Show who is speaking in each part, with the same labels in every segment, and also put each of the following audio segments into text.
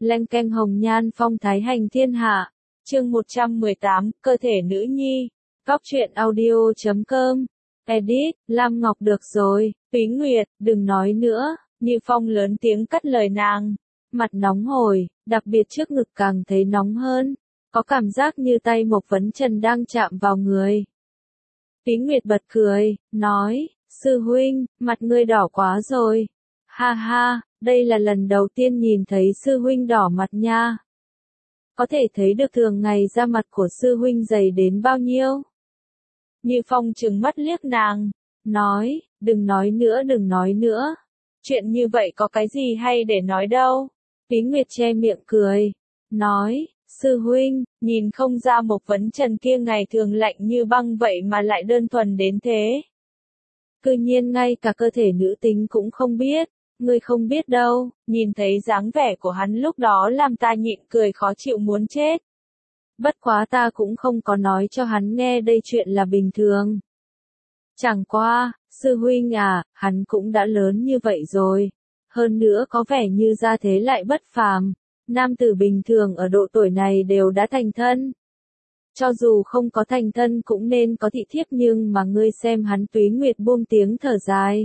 Speaker 1: Leng keng hồng nhan phong thái hành thiên hạ. Chương 118, cơ thể nữ nhi. Góc truyện audio.com. Edit, Lam Ngọc được rồi, Túy Nguyệt, đừng nói nữa. Như Phong lớn tiếng cắt lời nàng. Mặt nóng hổi, đặc biệt trước ngực càng thấy nóng hơn. Có cảm giác như tay Mộc Vấn Trần đang chạm vào người. Túy Nguyệt bật cười, nói, sư huynh, mặt ngươi đỏ quá rồi. Ha ha, đây là lần đầu tiên nhìn thấy sư huynh đỏ mặt nha. Có thể thấy được thường ngày da mặt của sư huynh dày đến bao nhiêu. Như Phong trừng mắt liếc nàng, nói, đừng nói nữa đừng nói nữa. Chuyện như vậy có cái gì hay để nói đâu. Túy Nguyệt che miệng cười, nói, sư huynh, nhìn không ra Mộc Vấn Trần kia ngày thường lạnh như băng vậy mà lại đơn thuần đến thế. Cư nhiên ngay cả cơ thể nữ tính cũng không biết, ngươi không biết đâu, nhìn thấy dáng vẻ của hắn lúc đó làm ta nhịn cười khó chịu muốn chết. Bất quá ta cũng không có nói cho hắn nghe đây chuyện là bình thường. Chẳng qua, sư huynh à, hắn cũng đã lớn như vậy rồi. Hơn nữa có vẻ như gia thế lại bất phàm. Nam tử bình thường ở độ tuổi này đều đã thành thân. Cho dù không có thành thân cũng nên có thị thiếp nhưng mà ngươi xem hắn. Túy Nguyệt buông tiếng thở dài.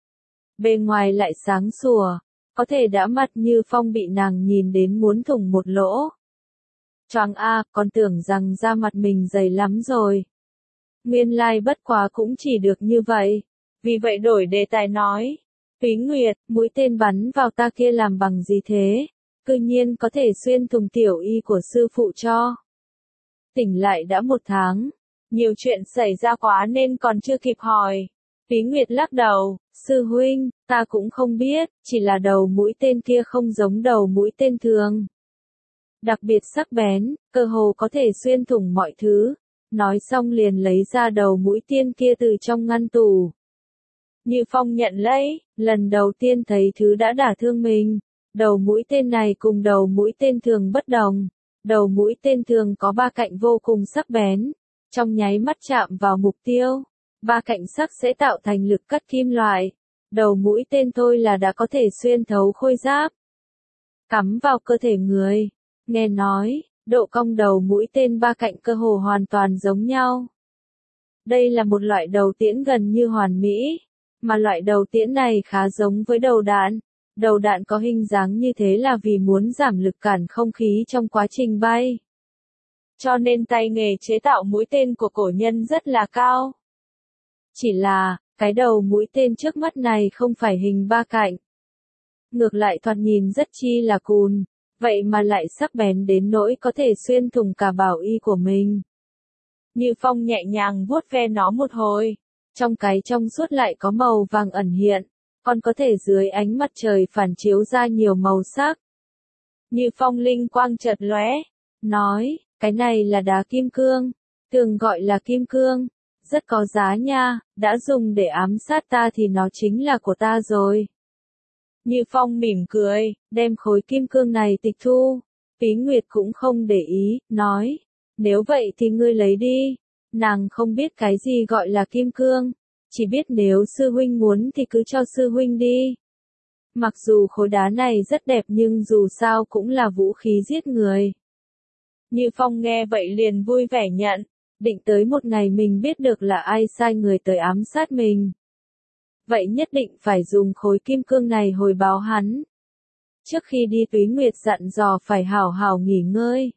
Speaker 1: Bề ngoài lại sáng sủa, có thể đã mặt Như Phong bị nàng nhìn đến muốn thủng một lỗ. Choáng a, còn tưởng rằng da mặt mình dày lắm rồi. Nguyên lai bất quá cũng chỉ được như vậy. Vì vậy đổi đề tài nói. Túy Nguyệt, mũi tên bắn vào ta kia làm bằng gì thế? Cư nhiên có thể xuyên thủng tiểu y của sư phụ cho. Tỉnh lại đã 1 tháng. Nhiều chuyện xảy ra quá nên còn chưa kịp hỏi. Túy Nguyệt lắc đầu, sư huynh, ta cũng không biết, chỉ là đầu mũi tên kia không giống đầu mũi tên thường. Đặc biệt sắc bén, cơ hồ có thể xuyên thủng mọi thứ. Nói xong liền lấy ra đầu mũi tên kia từ trong ngăn tủ. Như Phong nhận lấy, lần đầu tiên thấy thứ đã đả thương mình. Đầu mũi tên này cùng đầu mũi tên thường bất đồng. Đầu mũi tên thường có 3 cạnh vô cùng sắc bén. Trong nháy mắt chạm vào mục tiêu. 3 cạnh sắc sẽ tạo thành lực cắt kim loại. Đầu mũi tên thôi là đã có thể xuyên thấu khôi giáp. Cắm vào cơ thể người. Nghe nói, độ cong đầu mũi tên 3 cạnh cơ hồ hoàn toàn giống nhau. Đây là một loại đầu tiễn gần như hoàn mỹ. Mà loại đầu tiễn này khá giống với đầu đạn. Đầu đạn có hình dáng như thế là vì muốn giảm lực cản không khí trong quá trình bay. Cho nên tay nghề chế tạo mũi tên của cổ nhân rất là cao. Chỉ là, cái đầu mũi tên trước mắt này không phải hình 3 cạnh. Ngược lại thoạt nhìn rất chi là cùn, vậy mà lại sắc bén đến nỗi có thể xuyên thủng cả bảo y của mình. Như Phong nhẹ nhàng vuốt ve nó một hồi, trong cái trong suốt lại có màu vàng ẩn hiện, còn có thể dưới ánh mặt trời phản chiếu ra nhiều màu sắc. Như Phong linh quang chợt lóe, nói, cái này là đá kim cương, thường gọi là kim cương. Rất có giá nha, đã dùng để ám sát ta thì nó chính là của ta rồi. Như Phong mỉm cười, đem khối kim cương này tịch thu. Túy Nguyệt cũng không để ý, nói, nếu vậy thì ngươi lấy đi. Nàng không biết cái gì gọi là kim cương, chỉ biết nếu sư huynh muốn thì cứ cho sư huynh đi. Mặc dù khối đá này rất đẹp nhưng dù sao cũng là vũ khí giết người. Như Phong nghe vậy liền vui vẻ nhận. Định tới một ngày mình biết được là ai sai người tới ám sát mình. Vậy nhất định phải dùng khối kim cương này hồi báo hắn. Trước khi đi Túy Nguyệt dặn dò phải hảo hảo nghỉ ngơi.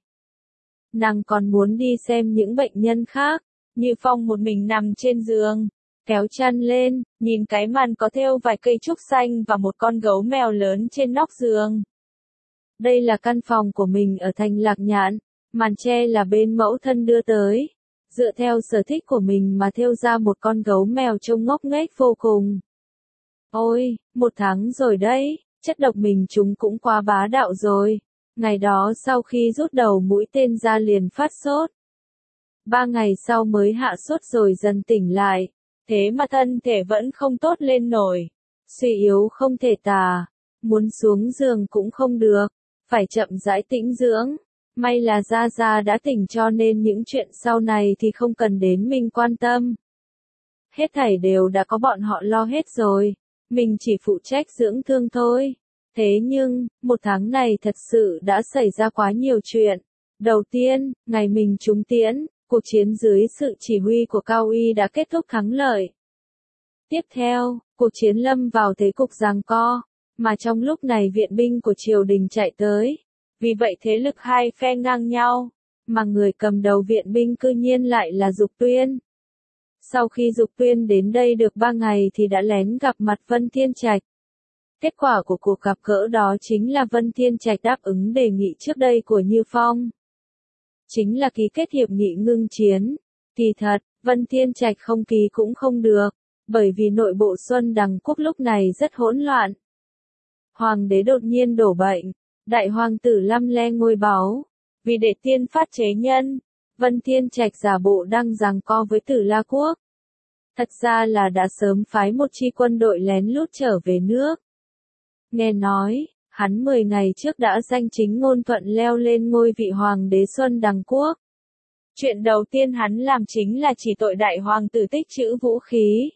Speaker 1: Nàng còn muốn đi xem những bệnh nhân khác. Như Phong một mình nằm trên giường, kéo chăn lên, nhìn cái màn có thêu vài cây trúc xanh và một con gấu mèo lớn trên nóc giường. Đây là căn phòng của mình ở thành Lạc Nhạn, màn tre là bên mẫu thân đưa tới. Dựa theo sở thích của mình mà thêu ra một con gấu mèo trông ngốc nghếch vô cùng. Ôi, 1 tháng rồi đấy, chất độc mình chúng cũng quá bá đạo rồi. Ngày đó sau khi rút đầu mũi tên ra liền phát sốt. 3 ngày sau mới hạ sốt rồi dần tỉnh lại. Thế mà thân thể vẫn không tốt lên nổi. Suy yếu không thể tả. Muốn xuống giường cũng không được. Phải chậm rãi tĩnh dưỡng. May là Gia Gia đã tỉnh cho nên những chuyện sau này thì không cần đến mình quan tâm. Hết thảy đều đã có bọn họ lo hết rồi. Mình chỉ phụ trách dưỡng thương thôi. Thế nhưng, một tháng này thật sự đã xảy ra quá nhiều chuyện. Đầu tiên, ngày mình trúng tiễn, cuộc chiến dưới sự chỉ huy của Cao Uy đã kết thúc thắng lợi. Tiếp theo, cuộc chiến lâm vào thế cục giằng co, mà trong lúc này viện binh của triều đình chạy tới. Vì vậy thế lực hai phe ngang nhau, mà người cầm đầu viện binh cư nhiên lại là Dục Tuyên. Sau khi Dục Tuyên đến đây được 3 ngày thì đã lén gặp mặt Vân Thiên Trạch. Kết quả của cuộc gặp gỡ đó chính là Vân Thiên Trạch đáp ứng đề nghị trước đây của Như Phong. Chính là ký kết hiệp nghị ngưng chiến. Kỳ thật, Vân Thiên Trạch không ký cũng không được, bởi vì nội bộ Xuân Đằng Quốc lúc này rất hỗn loạn. Hoàng đế đột nhiên đổ bệnh, đại hoàng tử lăm le ngôi báu. Vì để tiên phát chế nhân, Vân Thiên Trạch giả bộ đang giằng co với Tử La Quốc. Thật ra là đã sớm phái một chi quân đội lén lút trở về nước. Nghe nói, hắn 10 ngày trước đã danh chính ngôn thuận leo lên ngôi vị hoàng đế Xuân Đằng Quốc. Chuyện đầu tiên hắn làm chính là chỉ tội đại hoàng tử tích trữ vũ khí.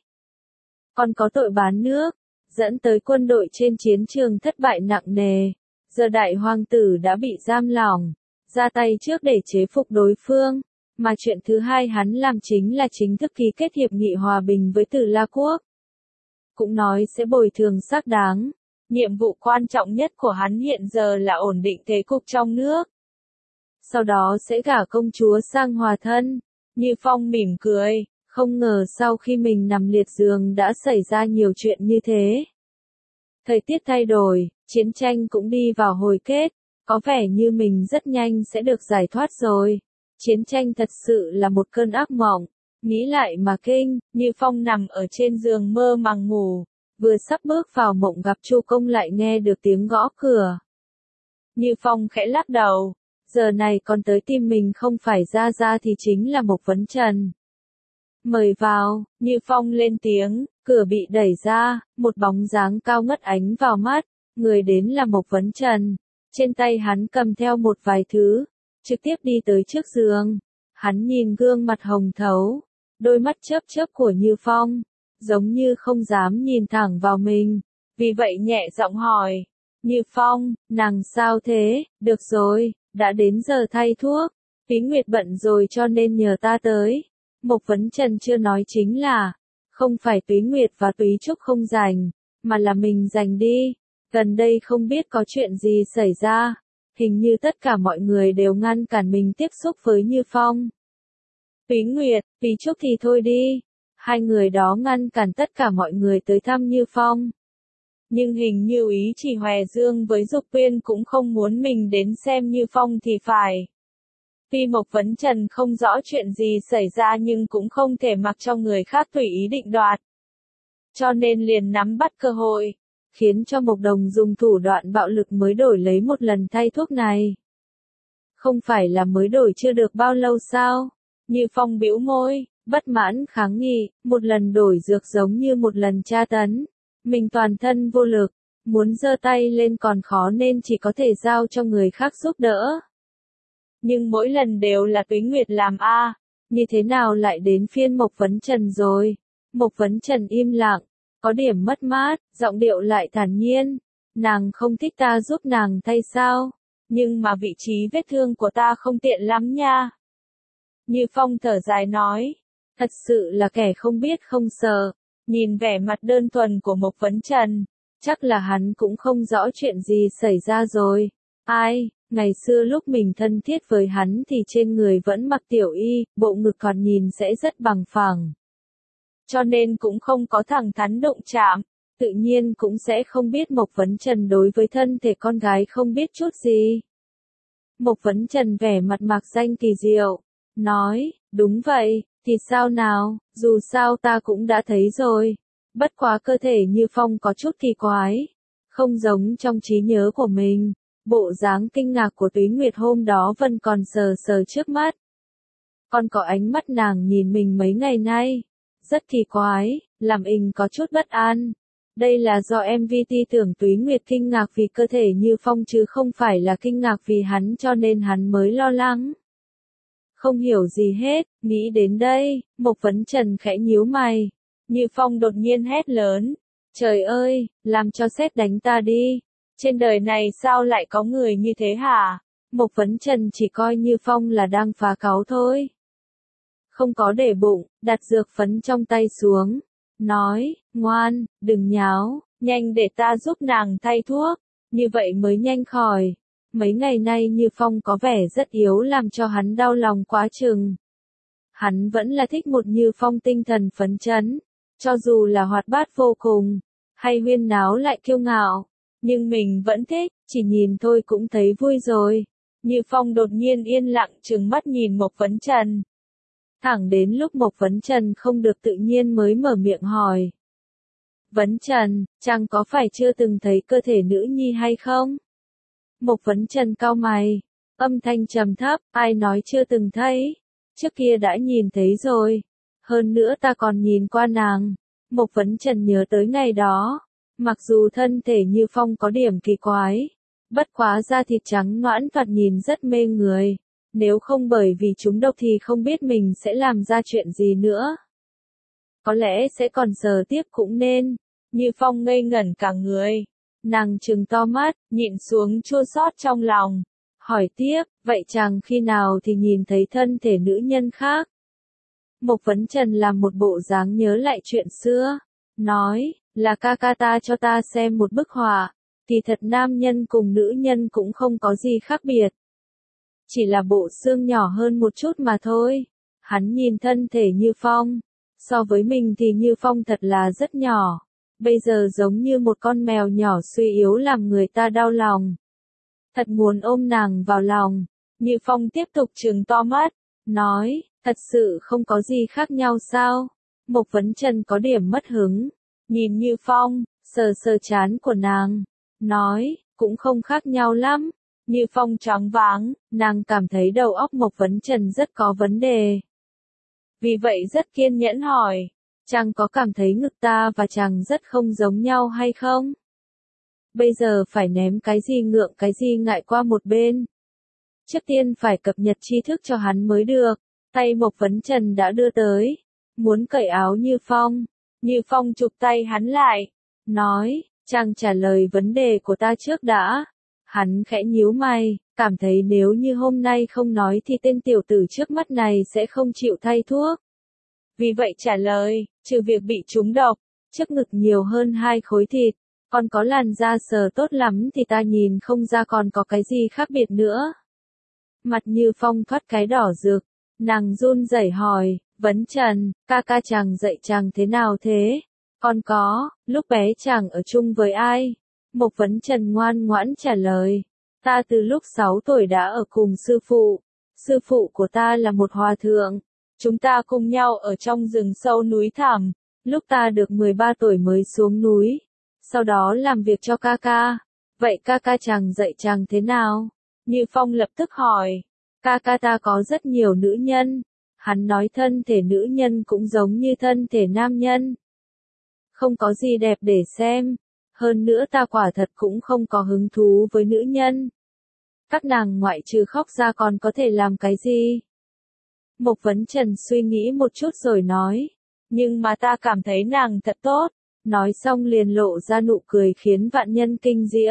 Speaker 1: Còn có tội bán nước, dẫn tới quân đội trên chiến trường thất bại nặng nề. Giờ đại hoàng tử đã bị giam lỏng, ra tay trước để chế phục đối phương. Mà chuyện thứ hai hắn làm chính là chính thức ký kết hiệp nghị hòa bình với Tử La Quốc. Cũng nói sẽ bồi thường xác đáng. Nhiệm vụ quan trọng nhất của hắn hiện giờ là ổn định thế cục trong nước. Sau đó sẽ gả công chúa sang hòa thân. Như Phong mỉm cười, không ngờ sau khi mình nằm liệt giường đã xảy ra nhiều chuyện như thế. Thời tiết thay đổi, chiến tranh cũng đi vào hồi kết, có vẻ như mình rất nhanh sẽ được giải thoát rồi. Chiến tranh thật sự là một cơn ác mộng, nghĩ lại mà kinh. Như Phong nằm ở trên giường mơ màng ngủ, vừa sắp bước vào mộng gặp Chu Công lại nghe được tiếng gõ cửa. Như Phong khẽ lắc đầu, giờ này còn tới tìm mình không phải Gia Gia thì chính là Mộc Vấn Trần. Mời vào, Như Phong lên tiếng, cửa bị đẩy ra, một bóng dáng cao ngất ánh vào mắt, người đến là Mộc Vấn Trần. Trên tay hắn cầm theo một vài thứ, trực tiếp đi tới trước giường. Hắn nhìn gương mặt hồng thấu, đôi mắt chớp chớp của Như Phong, giống như không dám nhìn thẳng vào mình, vì vậy nhẹ giọng hỏi, Như Phong, nàng sao thế, được rồi, đã đến giờ thay thuốc, Túy Nguyệt bận rồi cho nên nhờ ta tới. Mộc Vấn Trần chưa nói chính là, không phải Túy Nguyệt và Túy Trúc không rảnh, mà là mình rảnh đi, gần đây không biết có chuyện gì xảy ra, hình như tất cả mọi người đều ngăn cản mình tiếp xúc với Như Phong. Túy Nguyệt, Túy Trúc thì thôi đi. Hai người đó ngăn cản tất cả mọi người tới thăm Như Phong. Nhưng hình như ý chỉ Hòe Dương với Dục Tuyên cũng không muốn mình đến xem Như Phong thì phải. Tuy Mộc Vấn Trần không rõ chuyện gì xảy ra nhưng cũng không thể mặc cho người khác tùy ý định đoạt. Cho nên liền nắm bắt cơ hội, khiến cho Mộc Đồng dùng thủ đoạn bạo lực mới đổi lấy một lần thay thuốc này. Không phải là mới đổi chưa được bao lâu sao? Như Phong bĩu môi, bất mãn kháng nghị, một lần đổi dược giống như một lần tra tấn. Mình toàn thân vô lực, muốn giơ tay lên còn khó nên chỉ có thể giao cho người khác giúp đỡ. Nhưng mỗi lần đều là Túy Nguyệt làm a, như thế nào lại đến phiên Mộc Vấn Trần rồi? Mộc Vấn Trần im lặng, có điểm mất mát, giọng điệu lại thản nhiên. Nàng không thích ta giúp nàng thay sao? Nhưng mà vị trí vết thương của ta không tiện lắm nha. Như Phong thở dài nói, thật sự là kẻ không biết không sợ. Nhìn vẻ mặt đơn thuần của Mộc Vấn Trần, chắc là hắn cũng không rõ chuyện gì xảy ra rồi. Ai, ngày xưa lúc mình thân thiết với hắn thì trên người vẫn mặc tiểu y, bộ ngực còn nhìn sẽ rất bằng phẳng. Cho nên cũng không có thẳng thắn đụng chạm, tự nhiên cũng sẽ không biết Mộc Vấn Trần đối với thân thể con gái không biết chút gì. Mộc Vấn Trần vẻ mặt mạc danh kỳ diệu, nói, đúng vậy, thì sao nào, dù sao ta cũng đã thấy rồi. Bất quá cơ thể Như Phong có chút kỳ quái, không giống trong trí nhớ của mình. Bộ dáng kinh ngạc của Túy Nguyệt hôm đó vẫn còn sờ sờ trước mắt. Còn có ánh mắt nàng nhìn mình mấy ngày nay, rất kỳ quái, làm mình có chút bất an. Đây là do MVT tưởng Túy Nguyệt kinh ngạc vì cơ thể Như Phong chứ không phải là kinh ngạc vì hắn cho nên hắn mới lo lắng. Không hiểu gì hết, nghĩ đến đây, Mộc Vấn Trần khẽ nhíu mày. Như Phong đột nhiên hét lớn, trời ơi, làm cho sét đánh ta đi. Trên đời này sao lại có người như thế hả? Mộc Vấn Trần chỉ coi Như Phong là đang phá cáu thôi. Không có để bụng, đặt dược phấn trong tay xuống. Nói, ngoan, đừng nháo, nhanh để ta giúp nàng thay thuốc. Như vậy mới nhanh khỏi. Mấy ngày nay Như Phong có vẻ rất yếu làm cho hắn đau lòng quá chừng. Hắn vẫn là thích một Như Phong tinh thần phấn chấn. Cho dù là hoạt bát vô cùng, hay huyên náo lại kiêu ngạo. Nhưng mình vẫn thích, chỉ nhìn thôi cũng thấy vui rồi. Như Phong đột nhiên yên lặng trừng mắt nhìn Mộc Vấn Trần. Thẳng đến lúc Mộc Vấn Trần không được tự nhiên mới mở miệng hỏi. Vấn Trần, chàng có phải chưa từng thấy cơ thể nữ nhi hay không? Mộc Vấn Trần cau mày, âm thanh trầm thấp, ai nói chưa từng thấy? Trước kia đã nhìn thấy rồi. Hơn nữa ta còn nhìn qua nàng. Mộc Vấn Trần nhớ tới ngày đó. Mặc dù thân thể Như Phong có điểm kỳ quái. Bất quá da thịt trắng nõn thoạt nhìn rất mê người. Nếu không bởi vì chúng độc thì không biết mình sẽ làm ra chuyện gì nữa. Có lẽ sẽ còn sờ tiếp cũng nên. Như Phong ngây ngẩn cả người. Nàng trừng to mắt, nhịn xuống chua xót trong lòng. Hỏi tiếp, vậy chàng khi nào thì nhìn thấy thân thể nữ nhân khác? Mộc Vấn Trần làm một bộ dáng nhớ lại chuyện xưa. Nói, là ca ca ta cho ta xem một bức họa. Kỳ thật nam nhân cùng nữ nhân cũng không có gì khác biệt. Chỉ là bộ xương nhỏ hơn một chút mà thôi. Hắn nhìn thân thể Như Phong. So với mình thì Như Phong thật là rất nhỏ. Bây giờ giống như một con mèo nhỏ suy yếu làm người ta đau lòng. Thật muốn ôm nàng vào lòng. Như Phong tiếp tục trừng to mắt. Nói, thật sự không có gì khác nhau sao? Mộc Vấn Trần có điểm mất hứng. Nhìn Như Phong, sờ sờ trán của nàng. Nói, cũng không khác nhau lắm. Như Phong choáng váng, nàng cảm thấy đầu óc Mộc Vấn Trần rất có vấn đề. Vì vậy rất kiên nhẫn hỏi, chàng có cảm thấy ngực ta và chàng rất không giống nhau hay không? Bây giờ phải ném cái gì ngượng cái gì ngại qua một bên. Trước tiên phải cập nhật tri thức cho hắn mới được. Tay Mộc Vấn Trần đã đưa tới. Muốn cởi áo Như Phong. Như Phong chụp tay hắn lại. Nói, chàng trả lời vấn đề của ta trước đã. Hắn khẽ nhíu mày, cảm thấy nếu như hôm nay không nói thì tên tiểu tử trước mắt này sẽ không chịu thay thuốc. Vì vậy trả lời, trừ việc bị trúng độc, trước ngực nhiều hơn 2 khối thịt, còn có làn da sờ tốt lắm thì ta nhìn không ra còn có cái gì khác biệt nữa. Mặt Như Phong thoát cái đỏ rực, nàng run rẩy hỏi, Vấn Trần, ca ca chàng dạy chàng thế nào thế? Còn có, lúc bé chàng ở chung với ai? Mộc Vấn Trần ngoan ngoãn trả lời, ta từ lúc 6 tuổi đã ở cùng sư phụ. Sư phụ của ta là một hòa thượng. Chúng ta cùng nhau ở trong rừng sâu núi thẳm. Lúc ta được 13 tuổi mới xuống núi. Sau đó làm việc cho ca ca. Vậy ca ca chàng dạy chàng thế nào? Như Phong lập tức hỏi. Ca ca ta có rất nhiều nữ nhân. Hắn nói thân thể nữ nhân cũng giống như thân thể nam nhân. Không có gì đẹp để xem. Hơn nữa ta quả thật cũng không có hứng thú với nữ nhân. Các nàng ngoại trừ khóc ra còn có thể làm cái gì? Mộc Vấn Trần suy nghĩ một chút rồi nói. Nhưng mà ta cảm thấy nàng thật tốt. Nói xong liền lộ ra nụ cười khiến vạn nhân kinh diễm.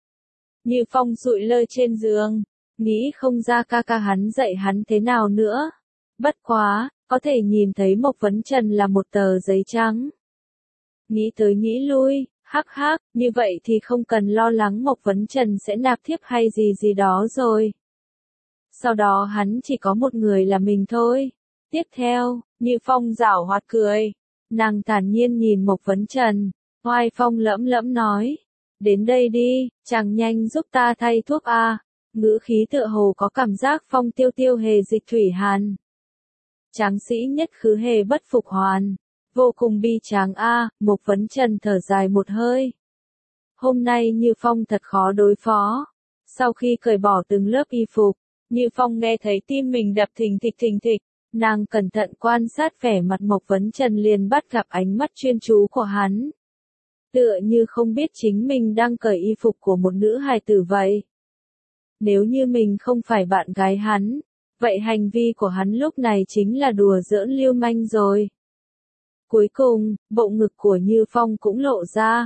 Speaker 1: Như Phong sụi lơ trên giường. Nghĩ không ra ca ca hắn dạy hắn thế nào nữa. Bất quá, có thể nhìn thấy Mộc Vấn Trần là một tờ giấy trắng. Nghĩ tới nghĩ lui. Hắc hắc, như vậy thì không cần lo lắng Mộc Vấn Trần sẽ nạp thiếp hay gì gì đó rồi. Sau đó hắn chỉ có một người là mình thôi. Tiếp theo, Như Phong giảo hoạt cười. Nàng thản nhiên nhìn Mộc Vấn Trần. Oai phong lẫm lẫm nói. Đến đây đi, chàng nhanh giúp ta thay thuốc a. Ngữ khí tựa hồ có cảm giác phong tiêu tiêu hề dịch thủy hàn. Tráng sĩ nhất khứ hề bất phục hoàn. Vô cùng bi tráng a. Mộc Vấn Trần thở dài một hơi. Hôm nay Như Phong thật khó đối phó. Sau khi cởi bỏ từng lớp y phục, Như Phong nghe thấy tim mình đập thình thịch. Nàng cẩn thận quan sát vẻ mặt Mộc Vấn Trần liền bắt gặp ánh mắt chuyên chú của hắn. Tựa như không biết chính mình đang cởi y phục của một nữ hài tử vậy. Nếu như mình không phải bạn gái hắn, vậy hành vi của hắn lúc này chính là đùa giỡn lưu manh rồi. Cuối cùng, bộ ngực của Như Phong cũng lộ ra.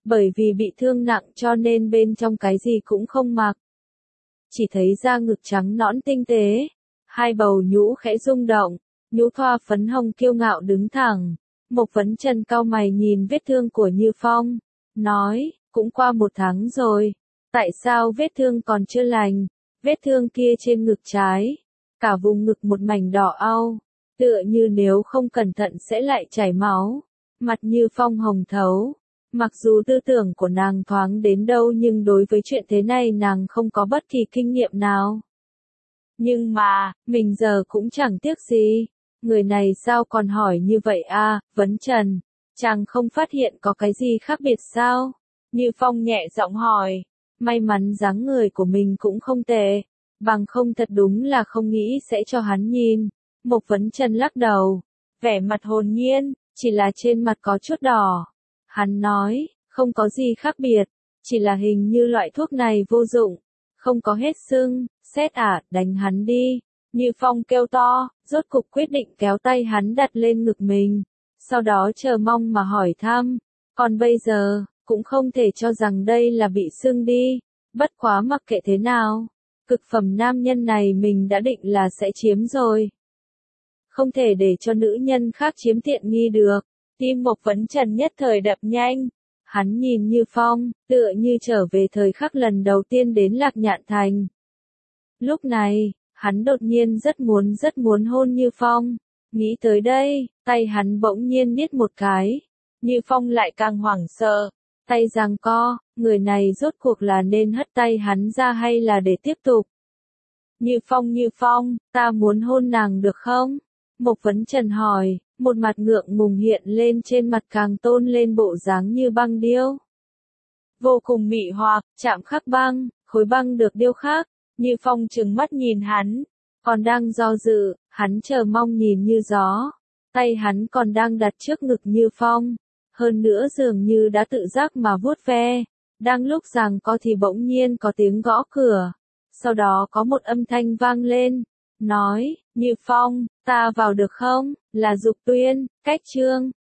Speaker 1: bởi vì bị thương nặng cho nên bên trong cái gì cũng không mặc. Chỉ thấy da ngực trắng nõn tinh tế, hai bầu nhũ khẽ rung động, nhũ thoa phấn hồng kiêu ngạo đứng thẳng. Mộc Vấn Trần cau mày nhìn vết thương của Như Phong, nói, cũng qua 1 tháng rồi, tại sao vết thương còn chưa lành? Vết thương kia trên ngực trái, cả vùng ngực một mảnh đỏ au, tựa như nếu không cẩn thận sẽ lại chảy máu. Mặt Như Phong hồng thấu, mặc dù tư tưởng của nàng thoáng đến đâu nhưng đối với chuyện thế này nàng không có bất kỳ kinh nghiệm nào. Nhưng mà, mình giờ cũng chẳng tiếc gì. Người này sao còn hỏi như vậy à, Vấn Trần, chàng không phát hiện có cái gì khác biệt sao? Như Phong nhẹ giọng hỏi, may mắn dáng người của mình cũng không tệ, bằng không thật đúng là không nghĩ sẽ cho hắn nhìn. Mộc Vấn Trần lắc đầu, vẻ mặt hồn nhiên, chỉ là trên mặt có chút đỏ. Hắn nói, không có gì khác biệt, chỉ là hình như loại thuốc này vô dụng, không có hết sưng, xét đánh hắn đi. Như Phong kêu to, rốt cục quyết định kéo tay hắn đặt lên ngực mình, sau đó chờ mong mà hỏi thăm, còn bây giờ, cũng không thể cho rằng đây là bị sưng đi, bất quá mặc kệ thế nào, cực phẩm nam nhân này mình đã định là sẽ chiếm rồi. Không thể để cho nữ nhân khác chiếm tiện nghi được, tim Mộc Vấn Trần nhất thời đập nhanh, hắn nhìn Như Phong, tựa như trở về thời khắc lần đầu tiên đến Lạc Nhạn Thành. Lúc này, hắn đột nhiên rất muốn hôn Như Phong. Nghĩ tới đây, tay hắn bỗng nhiên niết một cái. Như Phong lại càng hoảng sợ. Tay giằng co, người này rốt cuộc là nên hất tay hắn ra hay là để tiếp tục. Như Phong, ta muốn hôn nàng được không? Mộc Vấn Trần hỏi, một mặt ngượng ngùng hiện lên trên mặt càng tôn lên bộ dáng như băng điêu. Vô cùng mị hoặc, chạm khắc băng, khối băng được điêu khắc. Như Phong trừng mắt nhìn hắn, còn đang do dự, hắn chờ mong nhìn như gió. Tay hắn còn đang đặt trước ngực Như Phong, hơn nữa dường như đã tự giác mà vuốt ve. Đang lúc giằng co thì bỗng nhiên có tiếng gõ cửa, sau đó có một âm thanh vang lên, nói, Như Phong, ta vào được không? Là Dục Tuyên, Cách Trương.